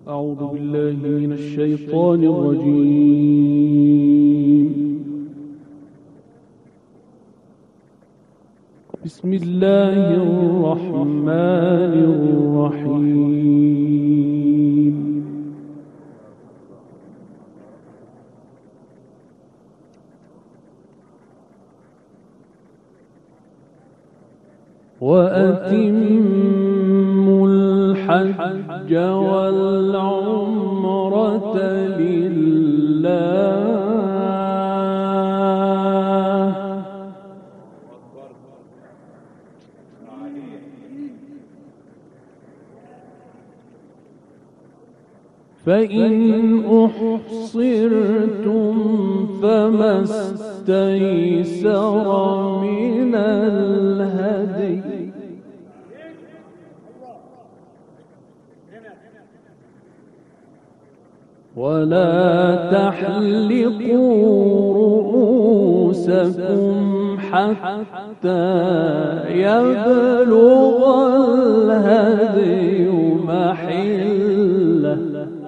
أعوذ بالله من الشيطان الرجيم. بسم الله الرحمن الرحيم. وأتموا الحج والعمرة لله فإن أحصرتم فما استيسر من الهدي ولا تحلقوا رؤوسكم حتى يبلغ الهدي محله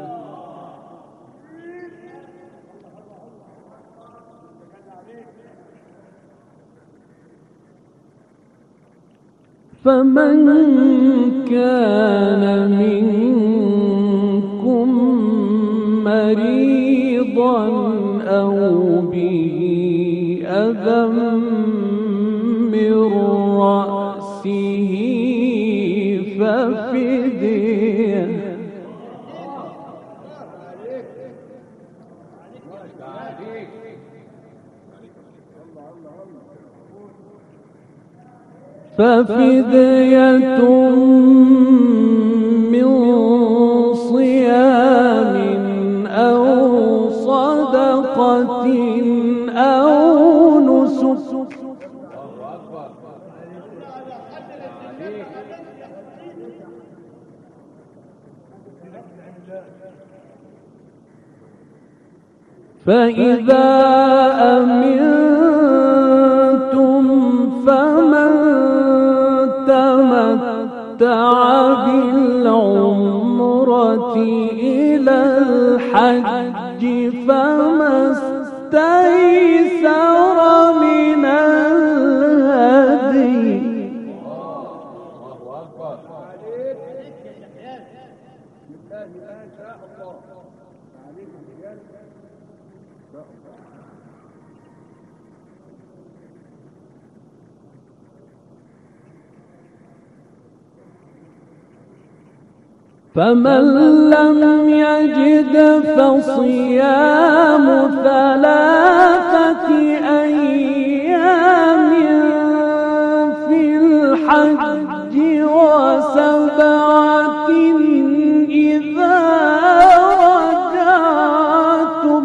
فمن كان منكم مريضا أو به أذى من رأسه ففدية من صيام أو صدقة أو نسك فإذا أمنتم فمن تمتع بالعمرة إلى الحج فما استيسر من الهدي فمن لم يجد فصيام 3 أيام في الحج و7 إذا رجعتم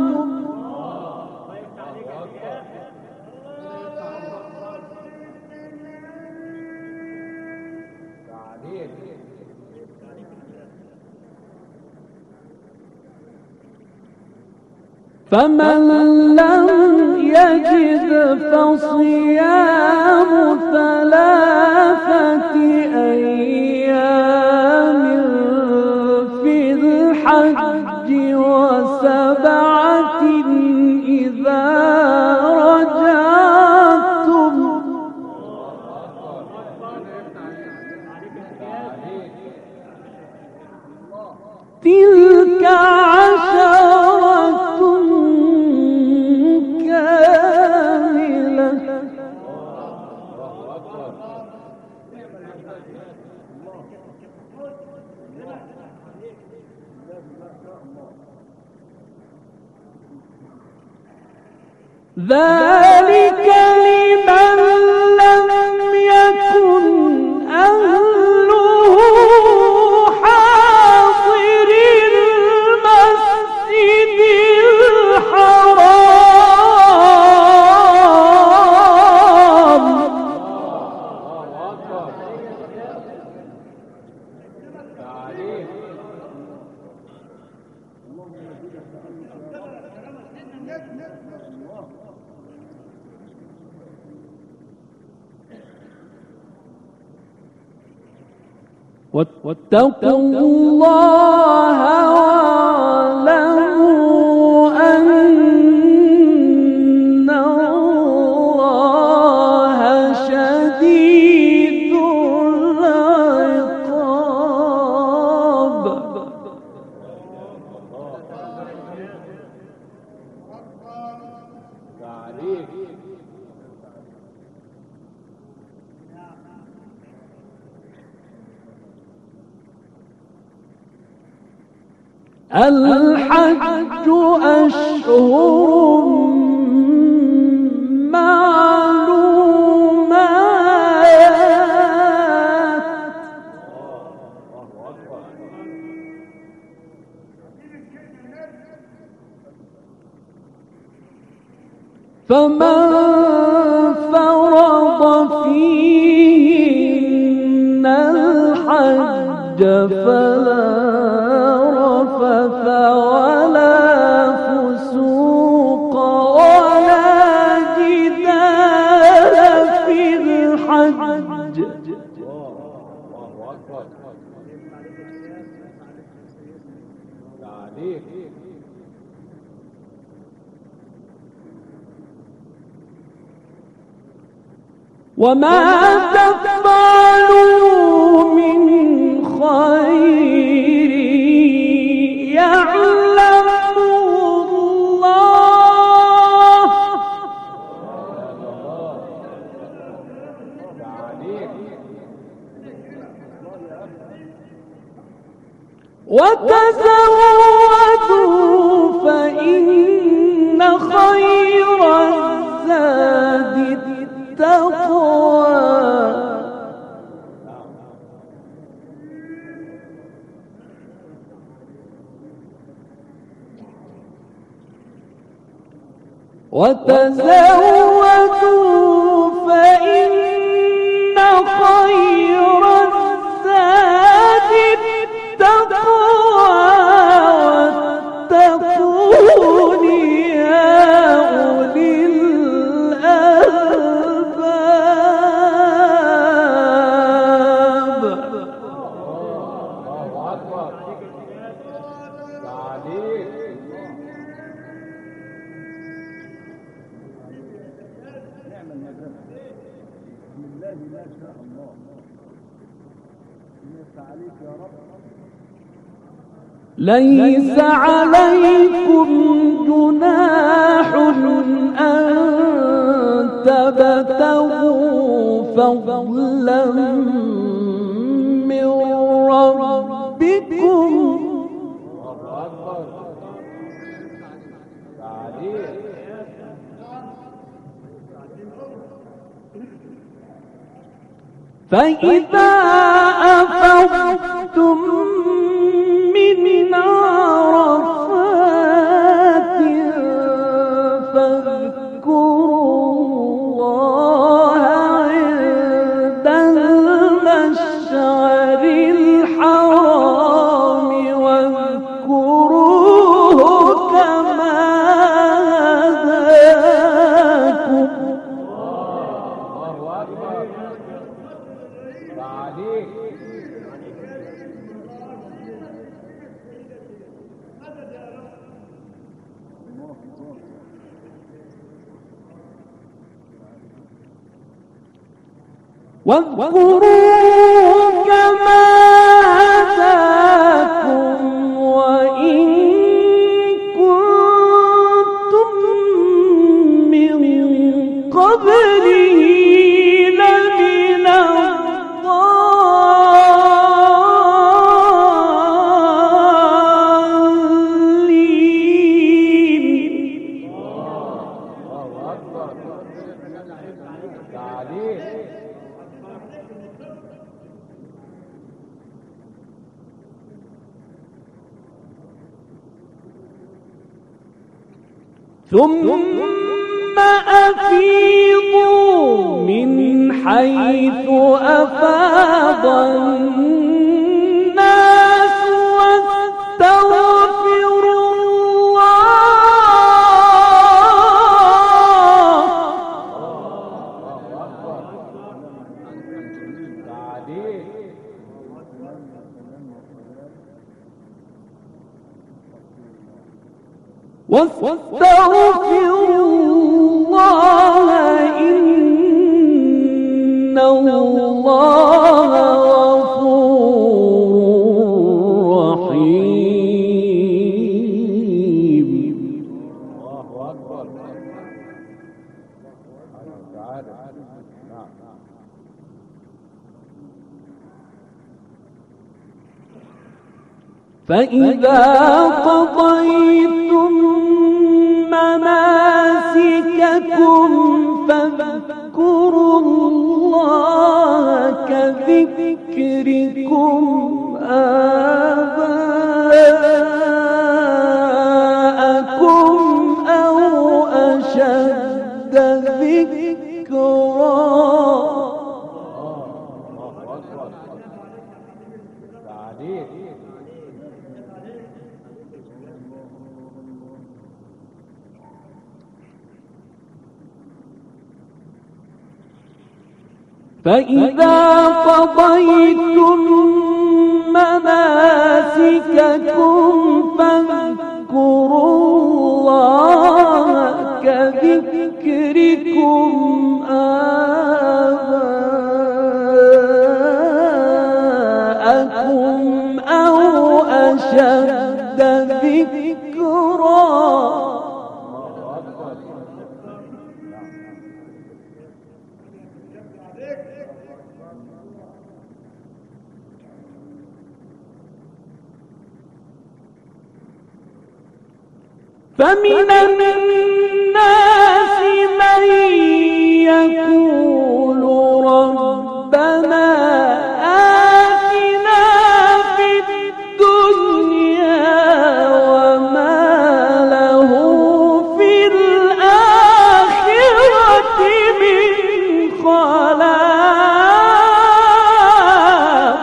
فمن لم يجد فصيام 3 أيام في الحج و7 إذا رجعتم تلك 10 كاملة ذلك لمن لم يكن أهله حاضر المسجد الحرام واتقوا الله الحج أشهر معلومات فمن فرض فيهن الحج فلا رفث ولا فسوق ولا جدال في الحج وما تفعلوا من خير يعلمه الله وتزودوا فإن خير الزاد التقوى وتزودوا فإن خير الزاد التقوى واتقون يا أولي الألباب ليس عليكم جناح أن تبتغوا فضلا من ربكم فإذا أفضتم من عرفات فاذكروا الله عند المشعر الحرام واذكروه كما هداكم واذكروا كما هداكم وإن كنتم من قبله لمن الضالين ثم أفيضوا من حيث أفاض الناس واستغفروا واستغفروا الله إن الله غفور رحيم. الله أكبر. فإذا قضيتم مناسككم فاذكروا الله كذكركم آباءكم أو أشد ذكرا. فإذا قضيتم مناسككم فاذكروا الله كذكركم آباءكم أو أشد ذكرا. فمن الناس من يقول ربنا آتنا في الدنيا وما له في الآخرة من خلاق.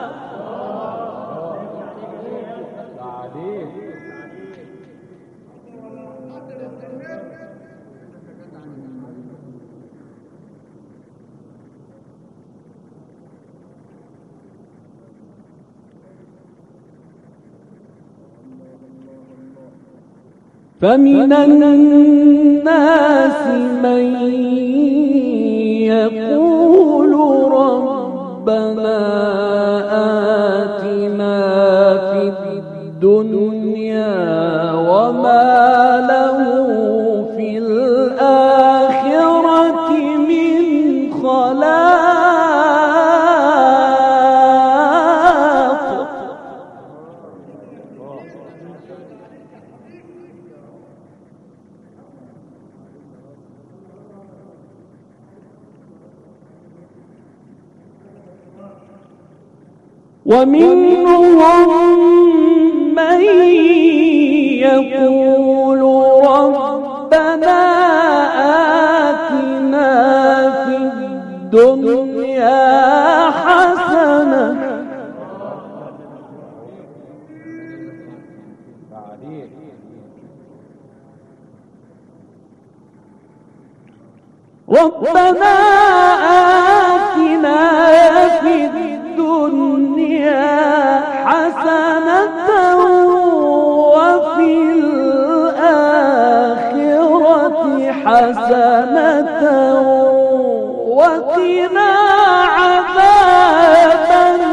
فمن الناس من يقول ربنا آتنا في الدنيا وما له في الآخرة من خلاق. ومنهم من يقول ربنا آتنا في الدنيا حسنة ربنا آتنا في الدنيا حسنة وفي الآخرة حسنة وقنا عذاب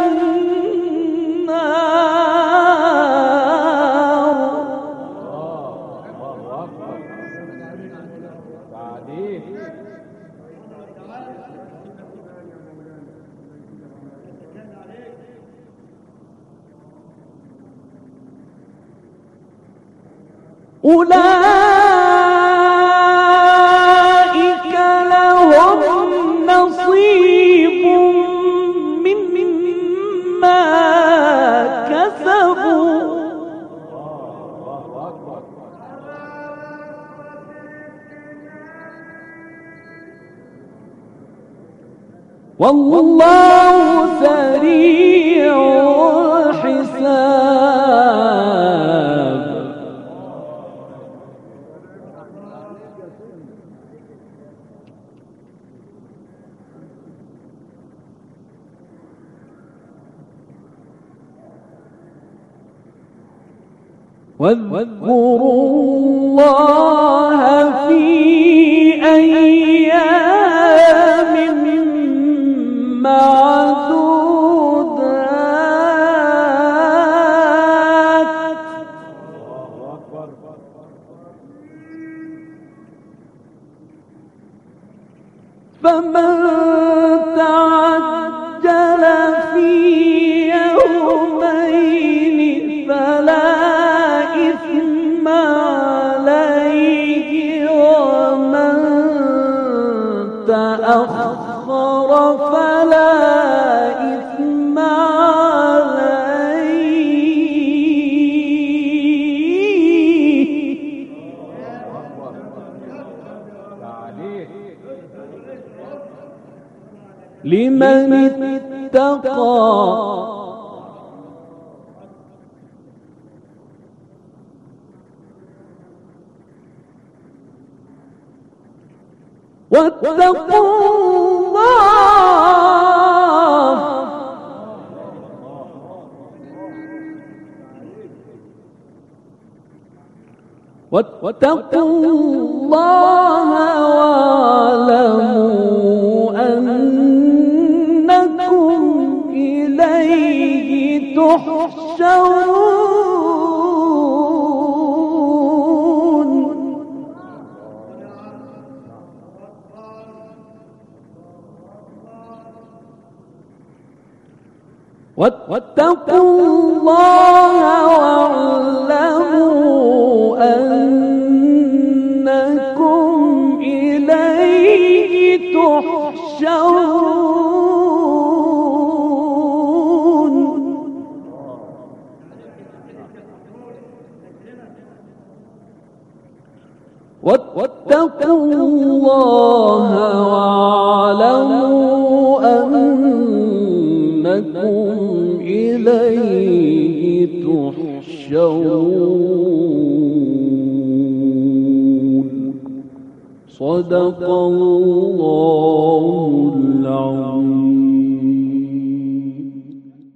النار. أولئك لهم نصيب مما كسبوا والله سريع الحساب. واذكروا الله في أيام معدودات فمن تعجل في يومين لمن اتقى واتقوا الله واعلموا أنكم إليه تحشرون واتقوا الله واعلموا أنكم إليه تحشرون واتقوا الله واعلموا أنكم إليه تحشرون صدق الله العظيم.